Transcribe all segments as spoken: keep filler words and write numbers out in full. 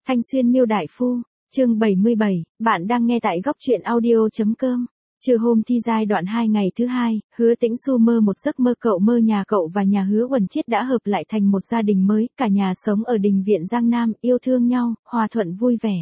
Thanh Xuyên Miêu Đại Phu, chương bảy mươi bảy, bạn đang nghe tại góc truyện audio.com. Trưa hôm thi giai đoạn hai ngày thứ hai, Hứa Tĩnh Xu mơ một giấc mơ cậu mơ nhà cậu và nhà Hứa Uẩn Chiết đã hợp lại thành một gia đình mới, cả nhà sống ở đình viện Giang Nam, yêu thương nhau, hòa thuận vui vẻ.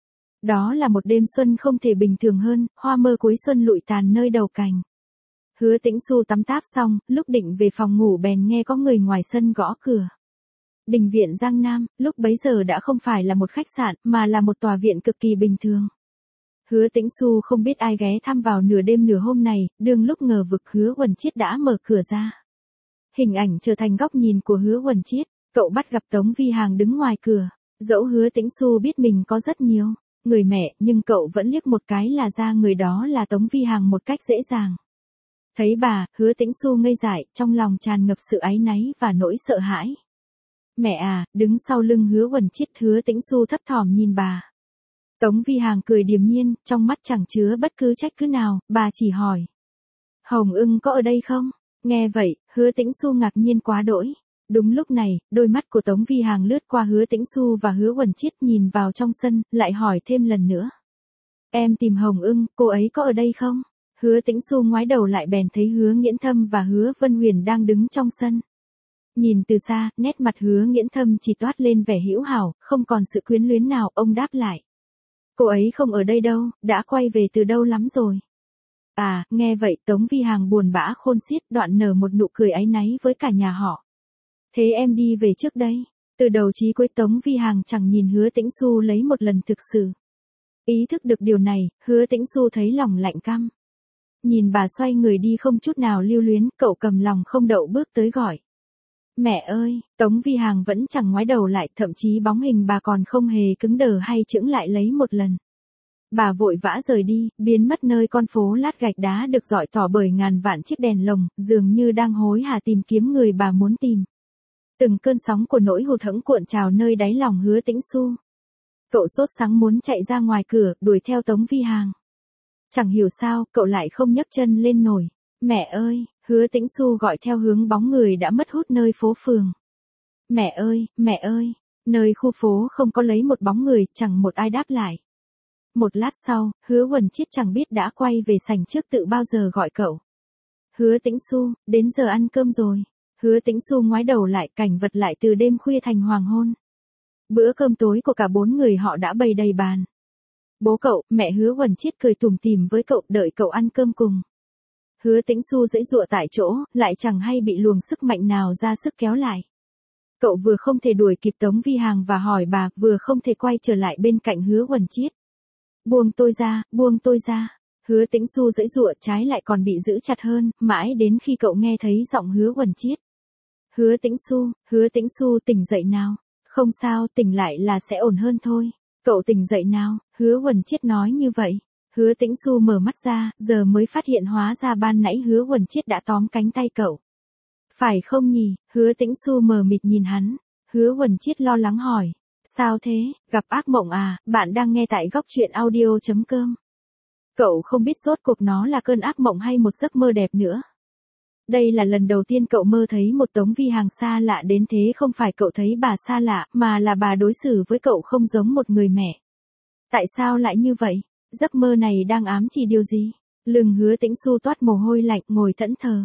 Đó là một đêm xuân không thể bình thường hơn, hoa mơ cuối xuân lụi tàn nơi đầu cành. Hứa Tĩnh Xu tắm táp xong, lúc định về phòng ngủ bèn nghe có người ngoài sân gõ cửa. Đình viện Giang Nam, lúc bấy giờ đã không phải là một khách sạn, mà là một tòa viện cực kỳ bình thường. Hứa Tĩnh Xu không biết ai ghé thăm vào nửa đêm nửa hôm này, đương lúc ngờ vực Hứa Uẩn Chiết đã mở cửa ra. Hình ảnh trở thành góc nhìn của Hứa Uẩn Chiết, cậu bắt gặp Tống Vi Hàng đứng ngoài cửa. Dẫu Hứa Tĩnh Xu biết mình có rất nhiều người mẹ, nhưng cậu vẫn liếc một cái là ra người đó là Tống Vi Hàng một cách dễ dàng. Thấy bà, Hứa Tĩnh Xu ngây dại, trong lòng tràn ngập sự áy náy và nỗi sợ hãi. Mẹ à, đứng sau lưng Hứa Uẩn Chiết. Hứa Tĩnh Xu thấp thỏm nhìn bà. Tống Vi Hàng cười điềm nhiên, trong mắt chẳng chứa bất cứ trách cứ nào, bà chỉ hỏi. Hồng Ưng có ở đây không? Nghe vậy, Hứa Tĩnh Xu ngạc nhiên quá đỗi. Đúng lúc này, đôi mắt của Tống Vi Hàng lướt qua Hứa Tĩnh Xu và Hứa Uẩn Chiết nhìn vào trong sân, lại hỏi thêm lần nữa. Em tìm Hồng Ưng, cô ấy có ở đây không? Hứa Tĩnh Xu ngoái đầu lại bèn thấy Hứa Nghiễn Thâm và Hứa Vân Huyền đang đứng trong sân. Nhìn từ xa, nét mặt Hứa Nghiễn Thâm chỉ toát lên vẻ hữu hảo, không còn sự quyến luyến nào, ông đáp lại. Cô ấy không ở đây đâu, đã quay về từ đâu lắm rồi. À, nghe vậy Tống Vi Hàng buồn bã khôn xiết, đoạn nở một nụ cười áy náy với cả nhà họ. Thế em đi về trước đây. Từ đầu chí cuối Tống Vi Hàng chẳng nhìn Hứa Tĩnh Xu lấy một lần thực sự. Ý thức được điều này, Hứa Tĩnh Xu thấy lòng lạnh căm. Nhìn bà xoay người đi không chút nào lưu luyến, cậu cầm lòng không đậu bước tới gọi. Mẹ ơi, Tống Vi Hàng vẫn chẳng ngoái đầu lại, thậm chí bóng hình bà còn không hề cứng đờ hay chững lại lấy một lần. Bà vội vã rời đi, biến mất nơi con phố lát gạch đá được rọi tỏ bởi ngàn vạn chiếc đèn lồng, dường như đang hối hả tìm kiếm người bà muốn tìm. Từng cơn sóng của nỗi hụt hẫng cuộn trào nơi đáy lòng Hứa Tĩnh Xu. Cậu sốt sắng muốn chạy ra ngoài cửa, đuổi theo Tống Vi Hàng. Chẳng hiểu sao, cậu lại không nhấc chân lên nổi. Mẹ ơi, Hứa Tĩnh Xu gọi theo hướng bóng người đã mất hút nơi phố phường. Mẹ ơi, mẹ ơi, nơi khu phố không có lấy một bóng người, chẳng một ai đáp lại. Một lát sau, Hứa Uẩn Chiết chẳng biết đã quay về sảnh trước tự bao giờ gọi cậu. Hứa Tĩnh Xu, đến giờ ăn cơm rồi. Hứa Tĩnh Xu ngoái đầu lại, cảnh vật lại từ đêm khuya thành hoàng hôn. Bữa cơm tối của cả bốn người họ đã bày đầy bàn. Bố cậu, mẹ Hứa Uẩn Chiết cười tủm tỉm với cậu, đợi cậu ăn cơm cùng. Hứa Tĩnh Xu giãy giụa tại chỗ, lại chẳng hay bị luồng sức mạnh nào ra sức kéo lại. Cậu vừa không thể đuổi kịp Tống Vi Hàng và hỏi bà, vừa không thể quay trở lại bên cạnh Hứa Uẩn Chiết. Buông tôi ra, buông tôi ra. Hứa Tĩnh Xu giãy giụa, trái lại còn bị giữ chặt hơn, mãi đến khi cậu nghe thấy giọng Hứa Uẩn Chiết. Hứa Tĩnh Xu, Hứa Tĩnh Xu tỉnh dậy nào. Không sao, tỉnh lại là sẽ ổn hơn thôi. Cậu tỉnh dậy nào, Hứa Uẩn Chiết nói như vậy. Hứa Tĩnh Xu mở mắt ra, giờ mới phát hiện hóa ra ban nãy Hứa Uẩn Chiết đã tóm cánh tay cậu. Phải không nhỉ? Hứa Tĩnh Xu mờ mịt nhìn hắn. Hứa Uẩn Chiết lo lắng hỏi. Sao thế, gặp ác mộng à? Bạn đang nghe tại góc truyện audio.com. Cậu không biết rốt cuộc nó là cơn ác mộng hay một giấc mơ đẹp nữa. Đây là lần đầu tiên cậu mơ thấy một Tống Vi Hàng xa lạ đến thế, không phải cậu thấy bà xa lạ, mà là bà đối xử với cậu không giống một người mẹ. Tại sao lại như vậy? Giấc mơ này đang ám chỉ điều gì? Lưng Hứa Tĩnh Xu toát mồ hôi lạnh, ngồi thẫn thờ.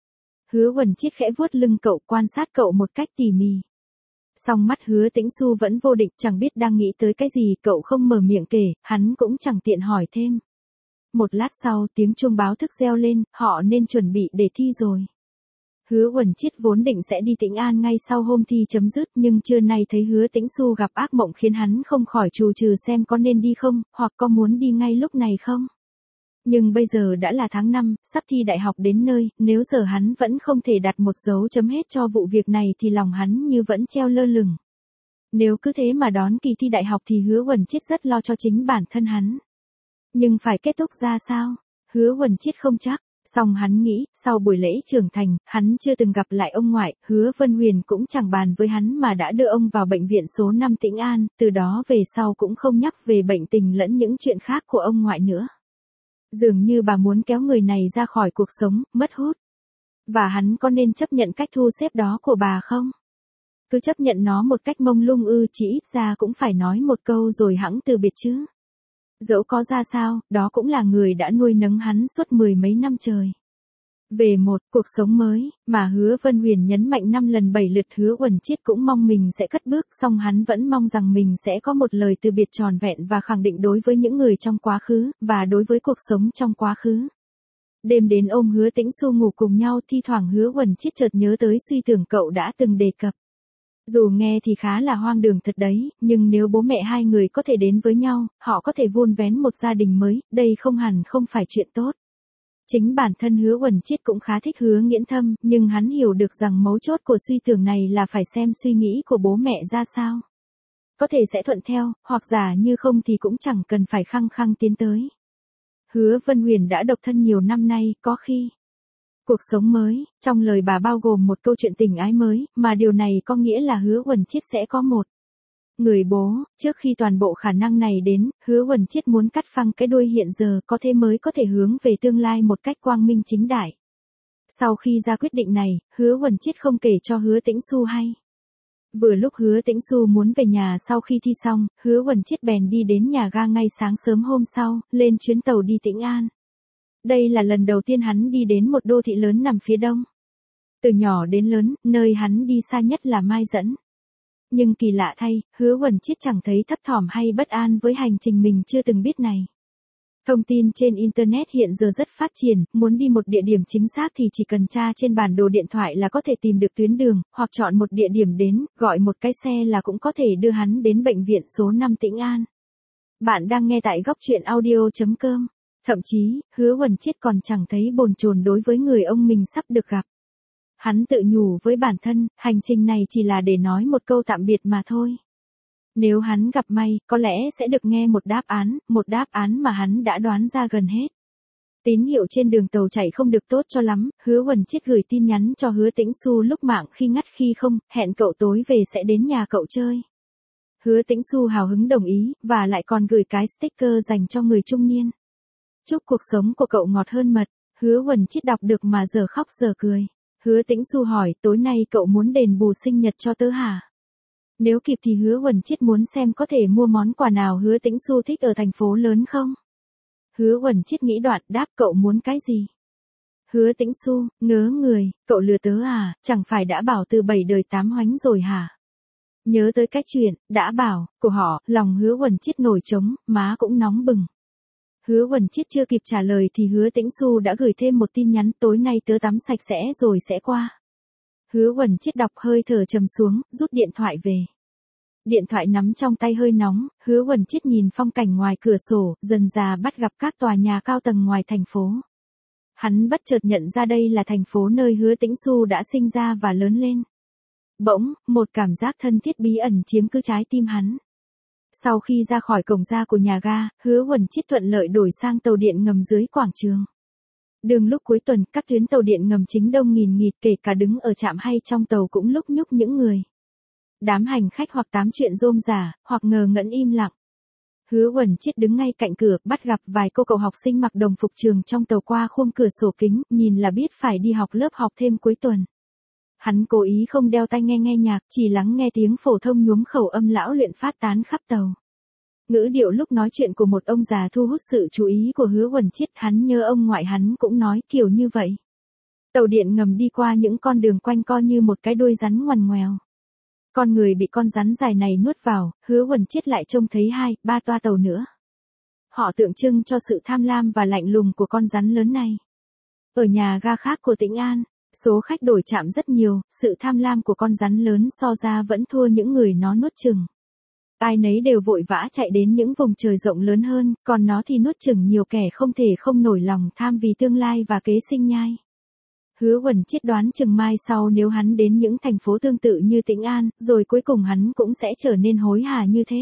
Hứa Uẩn Chiết khẽ vuốt lưng cậu, quan sát cậu một cách tỉ mỉ. Song mắt Hứa Tĩnh Xu vẫn vô định, chẳng biết đang nghĩ tới cái gì, cậu không mở miệng kể, hắn cũng chẳng tiện hỏi thêm. Một lát sau, tiếng chuông báo thức reo lên, họ nên chuẩn bị để thi rồi. Hứa Uẩn Chiết vốn định sẽ đi Tĩnh An ngay sau hôm thi chấm dứt, nhưng trưa nay thấy Hứa Tĩnh Xu gặp ác mộng khiến hắn không khỏi trù trừ xem có nên đi không, hoặc có muốn đi ngay lúc này không. Nhưng bây giờ đã là tháng năm, sắp thi đại học đến nơi, nếu giờ hắn vẫn không thể đặt một dấu chấm hết cho vụ việc này thì lòng hắn như vẫn treo lơ lửng. Nếu cứ thế mà đón kỳ thi đại học thì Hứa Uẩn Chiết rất lo cho chính bản thân hắn. Nhưng phải kết thúc ra sao? Hứa Uẩn Chiết không chắc. Song hắn nghĩ, sau buổi lễ trưởng thành, hắn chưa từng gặp lại ông ngoại, Hứa Vân Huyền cũng chẳng bàn với hắn mà đã đưa ông vào bệnh viện số năm Tĩnh An, từ đó về sau cũng không nhắc về bệnh tình lẫn những chuyện khác của ông ngoại nữa. Dường như bà muốn kéo người này ra khỏi cuộc sống, mất hút. Và hắn có nên chấp nhận cách thu xếp đó của bà không? Cứ chấp nhận nó một cách mông lung ư, chỉ ít ra cũng phải nói một câu rồi hẵng từ biệt chứ. Dẫu có ra sao, đó cũng là người đã nuôi nấng hắn suốt mười mấy năm trời. Về một cuộc sống mới, mà Hứa Vân Huyền nhấn mạnh năm lần bảy lượt, Hứa Uẩn Chiết cũng mong mình sẽ cất bước, song hắn vẫn mong rằng mình sẽ có một lời từ biệt tròn vẹn và khẳng định đối với những người trong quá khứ, và đối với cuộc sống trong quá khứ. Đêm đến ôm Hứa Tĩnh Xu ngủ cùng nhau, thi thoảng Hứa Uẩn Chiết chợt nhớ tới suy tưởng cậu đã từng đề cập. Dù nghe thì khá là hoang đường thật đấy, nhưng nếu bố mẹ hai người có thể đến với nhau, họ có thể vun vén một gia đình mới, đây không hẳn không phải chuyện tốt. Chính bản thân Hứa Uẩn Chiết cũng khá thích Hứa Nghiễn Thâm, nhưng hắn hiểu được rằng mấu chốt của suy tưởng này là phải xem suy nghĩ của bố mẹ ra sao. Có thể sẽ thuận theo, hoặc giả như không thì cũng chẳng cần phải khăng khăng tiến tới. Hứa Vân Huyền đã độc thân nhiều năm nay, có khi cuộc sống mới, trong lời bà bao gồm một câu chuyện tình ái mới, mà điều này có nghĩa là Hứa Uẩn Chiết sẽ có một người bố. Trước khi toàn bộ khả năng này đến, Hứa Uẩn Chiết muốn cắt phăng cái đuôi hiện giờ, có thế mới có thể hướng về tương lai một cách quang minh chính đại. Sau khi ra quyết định này, Hứa Uẩn Chiết không kể cho Hứa Tĩnh Xu hay. Vừa lúc Hứa Tĩnh Xu muốn về nhà sau khi thi xong, Hứa Uẩn Chiết bèn đi đến nhà ga ngay sáng sớm hôm sau, lên chuyến tàu đi Tĩnh An. Đây là lần đầu tiên hắn đi đến một đô thị lớn nằm phía đông. Từ nhỏ đến lớn, nơi hắn đi xa nhất là Mai Dẫn. Nhưng kỳ lạ thay, Hứa Uẩn Chiết chẳng thấy thấp thỏm hay bất an với hành trình mình chưa từng biết này. Thông tin trên Internet hiện giờ rất phát triển, muốn đi một địa điểm chính xác thì chỉ cần tra trên bản đồ điện thoại là có thể tìm được tuyến đường, hoặc chọn một địa điểm đến, gọi một cái xe là cũng có thể đưa hắn đến bệnh viện số năm Tĩnh An. Bạn đang nghe tại góc truyện audio chấm com. Thậm chí, Hứa Uẩn Chiết còn chẳng thấy bồn chồn đối với người ông mình sắp được gặp. Hắn tự nhủ với bản thân, hành trình này chỉ là để nói một câu tạm biệt mà thôi. Nếu hắn gặp may, có lẽ sẽ được nghe một đáp án, một đáp án mà hắn đã đoán ra gần hết. Tín hiệu trên đường tàu chạy không được tốt cho lắm, Hứa Uẩn Chiết gửi tin nhắn cho Hứa Tĩnh Xu lúc mạng khi ngắt khi không, hẹn cậu tối về sẽ đến nhà cậu chơi. Hứa Tĩnh Xu hào hứng đồng ý, và lại còn gửi cái sticker dành cho người trung niên. Chúc cuộc sống của cậu ngọt hơn mật. Hứa Uẩn Chiết đọc được mà giờ khóc giờ cười. Hứa Tĩnh Xu hỏi, tối nay cậu muốn đền bù sinh nhật cho tớ hả? Nếu kịp thì Hứa Uẩn Chiết muốn xem có thể mua món quà nào Hứa Tĩnh Xu thích ở thành phố lớn không? Hứa Uẩn Chiết nghĩ đoạn, đáp, cậu muốn cái gì? Hứa Tĩnh Xu, ngớ người, cậu lừa tớ à, chẳng phải đã bảo từ bảy đời tám hoánh rồi hả? Nhớ tới cái chuyện, đã bảo, của họ, lòng Hứa Uẩn Chiết nổi trống, má cũng nóng bừng. Hứa Uẩn Chiết chưa kịp trả lời thì Hứa Tĩnh Xu đã gửi thêm một tin nhắn, tối nay tớ tắm sạch sẽ rồi sẽ qua. Hứa Uẩn Chiết đọc hơi thở trầm xuống, rút điện thoại về. Điện thoại nắm trong tay hơi nóng, Hứa Uẩn Chiết nhìn phong cảnh ngoài cửa sổ, dần dà bắt gặp các tòa nhà cao tầng ngoài thành phố. Hắn bất chợt nhận ra đây là thành phố nơi Hứa Tĩnh Xu đã sinh ra và lớn lên. Bỗng, một cảm giác thân thiết bí ẩn chiếm cứ trái tim hắn. Sau khi ra khỏi cổng ra của nhà ga, Hứa Uẩn Chiết thuận lợi đổi sang tàu điện ngầm dưới quảng trường. Đường lúc cuối tuần, các tuyến tàu điện ngầm chính đông nghìn nghịt, kể cả đứng ở trạm hay trong tàu cũng lúc nhúc những người. Đám hành khách hoặc tám chuyện rôm rả, hoặc ngờ ngẩn im lặng. Hứa Uẩn Chiết đứng ngay cạnh cửa, bắt gặp vài cô cậu học sinh mặc đồng phục trường trong tàu qua khung cửa sổ kính, nhìn là biết phải đi học lớp học thêm cuối tuần. Hắn cố ý không đeo tai nghe nghe nhạc, chỉ lắng nghe tiếng phổ thông nhuốm khẩu âm lão luyện phát tán khắp tàu. Ngữ điệu lúc nói chuyện của một ông già thu hút sự chú ý của Hứa Uẩn Chiết, hắn nhớ ông ngoại hắn cũng nói kiểu như vậy. Tàu điện ngầm đi qua những con đường quanh co như một cái đuôi rắn ngoằn ngoèo. Con người bị con rắn dài này nuốt vào, Hứa Uẩn Chiết lại trông thấy hai, ba toa tàu nữa. Họ tượng trưng cho sự tham lam và lạnh lùng của con rắn lớn này. Ở nhà ga khác của Tĩnh An, số khách đổi trạm rất nhiều, sự tham lam của con rắn lớn so ra vẫn thua những người nó nuốt chửng. Ai nấy đều vội vã chạy đến những vùng trời rộng lớn hơn, còn nó thì nuốt chửng nhiều kẻ không thể không nổi lòng tham vì tương lai và kế sinh nhai. Hứa Uẩn Chiết đoán chừng mai sau nếu hắn đến những thành phố tương tự như Tĩnh An, rồi cuối cùng hắn cũng sẽ trở nên hối hả như thế.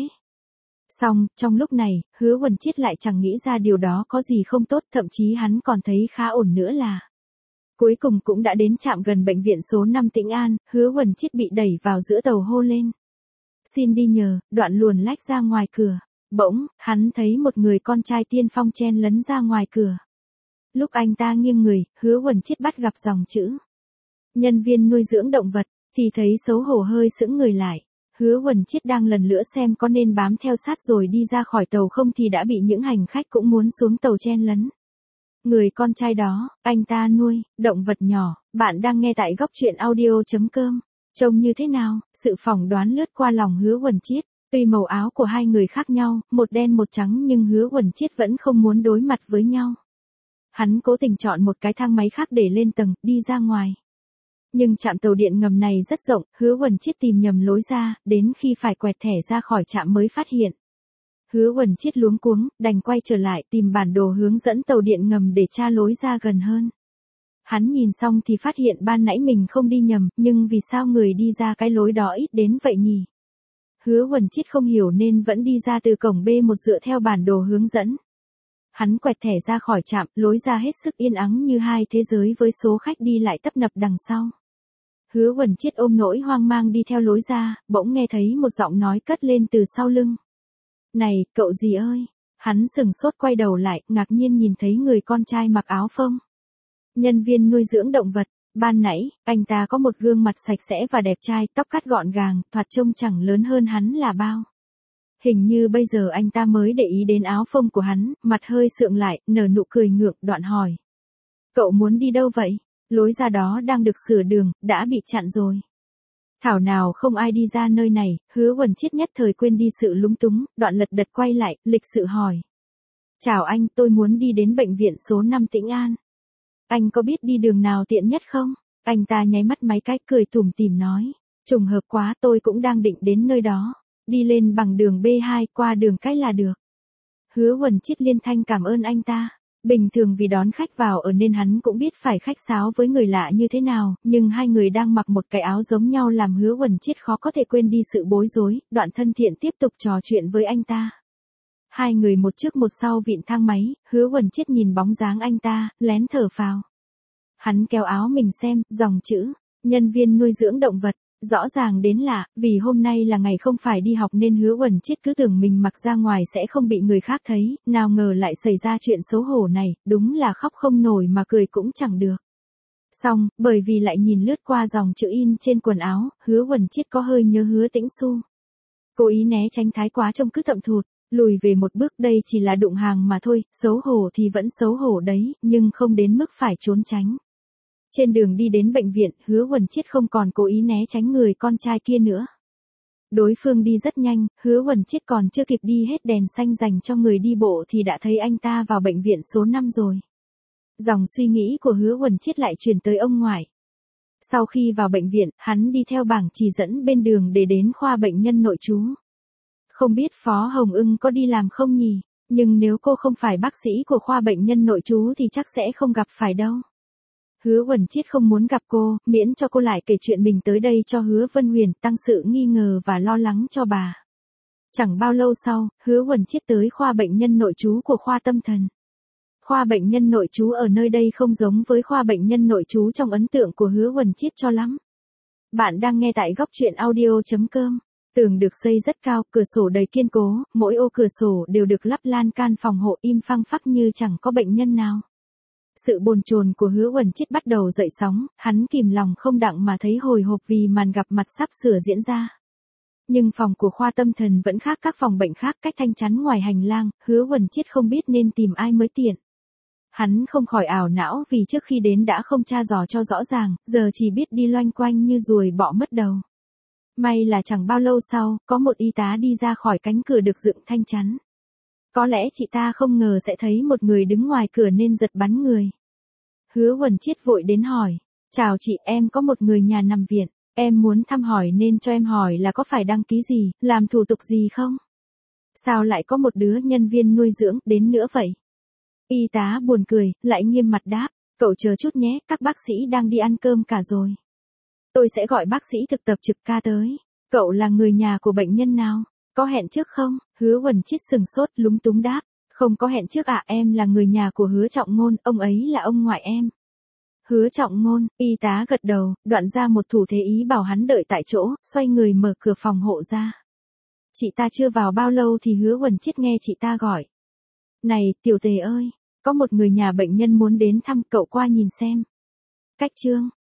Song, trong lúc này, Hứa Uẩn Chiết lại chẳng nghĩ ra điều đó có gì không tốt, thậm chí hắn còn thấy khá ổn nữa là. Cuối cùng cũng đã đến trạm gần bệnh viện số năm Tĩnh An, Hứa Uẩn Chiết bị đẩy vào giữa tàu hô lên. Xin đi nhờ, đoạn luồn lách ra ngoài cửa. Bỗng, hắn thấy một người con trai tiên phong chen lấn ra ngoài cửa. Lúc anh ta nghiêng người, Hứa Uẩn Chiết bắt gặp dòng chữ. Nhân viên nuôi dưỡng động vật. thì thấy xấu hổ hơi sững người lại. Hứa Huẩn Chiết đang lần nữa xem có nên bám theo sát rồi đi ra khỏi tàu không thì đã bị những hành khách cũng muốn xuống tàu chen lấn. Người con trai đó, anh ta nuôi, động vật nhỏ, bạn đang nghe tại góc truyện audio.com. Trông như thế nào, sự phỏng đoán lướt qua lòng Hứa Huẩn Chiết. Tuy màu áo của hai người khác nhau, một đen một trắng nhưng Hứa Huẩn Chiết vẫn không muốn đối mặt với nhau. Hắn cố tình chọn một cái thang máy khác để lên tầng, đi ra ngoài. Nhưng trạm tàu điện ngầm này rất rộng, Hứa Huẩn Chiết tìm nhầm lối ra, đến khi phải quẹt thẻ ra khỏi trạm mới phát hiện. Hứa Huẩn Chiết luống cuống, đành quay trở lại tìm bản đồ hướng dẫn tàu điện ngầm để tra lối ra gần hơn. Hắn nhìn xong thì phát hiện ban nãy mình không đi nhầm, nhưng vì sao người đi ra cái lối đó ít đến vậy nhỉ? Hứa Huẩn Chiết không hiểu nên vẫn đi ra từ cổng B một dựa theo bản đồ hướng dẫn. Hắn quẹt thẻ ra khỏi trạm, lối ra hết sức yên ắng như hai thế giới với số khách đi lại tấp nập đằng sau. Hứa Huẩn Chiết ôm nỗi hoang mang đi theo lối ra, bỗng nghe thấy một giọng nói cất lên từ sau lưng. Này, cậu gì ơi? Hắn sừng sốt quay đầu lại, ngạc nhiên nhìn thấy người con trai mặc áo phông. Nhân viên nuôi dưỡng động vật. Ban nãy, anh ta có một gương mặt sạch sẽ và đẹp trai, tóc cắt gọn gàng, thoạt trông chẳng lớn hơn hắn là bao. Hình như bây giờ anh ta mới để ý đến áo phông của hắn, mặt hơi sượng lại, nở nụ cười ngượng, đoạn hỏi. Cậu muốn đi đâu vậy? Lối ra đó đang được sửa đường, đã bị chặn rồi. Thảo nào không ai đi ra nơi này, Hứa Huẩn Chiết nhất thời quên đi sự lúng túng, đoạn lật đật quay lại, lịch sự hỏi. Chào anh, tôi muốn đi đến bệnh viện số năm Tĩnh An. Anh có biết đi đường nào tiện nhất không? Anh ta nháy mắt mấy cái cười tủm tỉm nói. Trùng hợp quá, tôi cũng đang định đến nơi đó. Đi lên bằng đường B hai, qua đường cách là được. Hứa Huẩn Chiết liên thanh cảm ơn anh ta. Bình thường vì đón khách vào ở nên hắn cũng biết phải khách sáo với người lạ như thế nào, nhưng hai người đang mặc một cái áo giống nhau làm Hứa Huẩn Chiết khó có thể quên đi sự bối rối, đoạn thân thiện tiếp tục trò chuyện với anh ta. Hai người một trước một sau vịn thang máy, Hứa Huẩn Chiết nhìn bóng dáng anh ta, lén thở phào. Hắn kéo áo mình xem, dòng chữ, nhân viên nuôi dưỡng động vật. Rõ ràng đến lạ, vì hôm nay là ngày không phải đi học nên Hứa Huẩn Chiết cứ tưởng mình mặc ra ngoài sẽ không bị người khác thấy, nào ngờ lại xảy ra chuyện xấu hổ này, đúng là khóc không nổi mà cười cũng chẳng được. Xong, bởi vì lại nhìn lướt qua dòng chữ in trên quần áo, Hứa Huẩn Chiết có hơi nhớ Hứa Tĩnh Xu. Cố ý né tránh thái quá trông cứ thậm thụt, lùi về một bước, đây chỉ là đụng hàng mà thôi, xấu hổ thì vẫn xấu hổ đấy, nhưng không đến mức phải trốn tránh. Trên đường đi đến bệnh viện, Hứa Huẩn Chiết không còn cố ý né tránh người con trai kia nữa. Đối phương đi rất nhanh, Hứa Huẩn Chiết còn chưa kịp đi hết đèn xanh dành cho người đi bộ thì đã thấy anh ta vào bệnh viện số năm rồi. Dòng suy nghĩ của Hứa Huẩn Chiết lại truyền tới ông ngoại. Sau khi vào bệnh viện, hắn đi theo bảng chỉ dẫn bên đường để đến khoa bệnh nhân nội trú. Không biết Phó Hồng Ưng có đi làm không nhỉ, nhưng nếu cô không phải bác sĩ của khoa bệnh nhân nội trú thì chắc sẽ không gặp phải đâu. Hứa Huẩn Chiết không muốn gặp cô, miễn cho cô lại kể chuyện mình tới đây cho Hứa Vân Huyền, tăng sự nghi ngờ và lo lắng cho bà. Chẳng bao lâu sau, Hứa Huẩn Chiết tới khoa bệnh nhân nội trú của khoa tâm thần. Khoa bệnh nhân nội trú ở nơi đây không giống với khoa bệnh nhân nội trú trong ấn tượng của Hứa Huẩn Chiết cho lắm. Bạn đang nghe tại góc truyện audio.com. Tường được xây rất cao, cửa sổ đầy kiên cố, mỗi ô cửa sổ đều được lắp lan can phòng hộ im phăng phắc như chẳng có bệnh nhân nào. Sự bồn chồn của Hứa Huẩn Chiết bắt đầu dậy sóng, hắn kìm lòng không đặng mà thấy hồi hộp vì màn gặp mặt sắp sửa diễn ra. Nhưng phòng của khoa tâm thần vẫn khác các phòng bệnh khác, cách thanh chắn ngoài hành lang, Hứa Huẩn Chiết không biết nên tìm ai mới tiện. Hắn không khỏi ảo não vì trước khi đến đã không tra dò cho rõ ràng, giờ chỉ biết đi loanh quanh như ruồi bọ mất đầu. May là chẳng bao lâu sau, có một y tá đi ra khỏi cánh cửa được dựng thanh chắn. Có lẽ chị ta không ngờ sẽ thấy một người đứng ngoài cửa nên giật bắn người. Hứa Huẩn Chiết vội đến hỏi. Chào chị, em có một người nhà nằm viện. Em muốn thăm hỏi nên cho em hỏi là có phải đăng ký gì, làm thủ tục gì không? Sao lại có một đứa nhân viên nuôi dưỡng đến nữa vậy? Y tá buồn cười, lại nghiêm mặt đáp. Cậu chờ chút nhé, các bác sĩ đang đi ăn cơm cả rồi. Tôi sẽ gọi bác sĩ thực tập trực ca tới. Cậu là người nhà của bệnh nhân nào? Có hẹn trước không? Hứa Huẩn Chiết sừng sốt lúng túng đáp. Không có hẹn trước ạ, à, em là người nhà của Hứa Trọng Ngôn, ông ấy là ông ngoại em. Hứa Trọng Ngôn, y tá gật đầu, đoạn ra một thủ thế ý bảo hắn đợi tại chỗ, xoay người mở cửa phòng hộ ra. Chị ta chưa vào bao lâu thì Hứa Huẩn Chiết nghe chị ta gọi. Này, tiểu Tề ơi, có một người nhà bệnh nhân muốn đến thăm, cậu qua nhìn xem. Cách chương,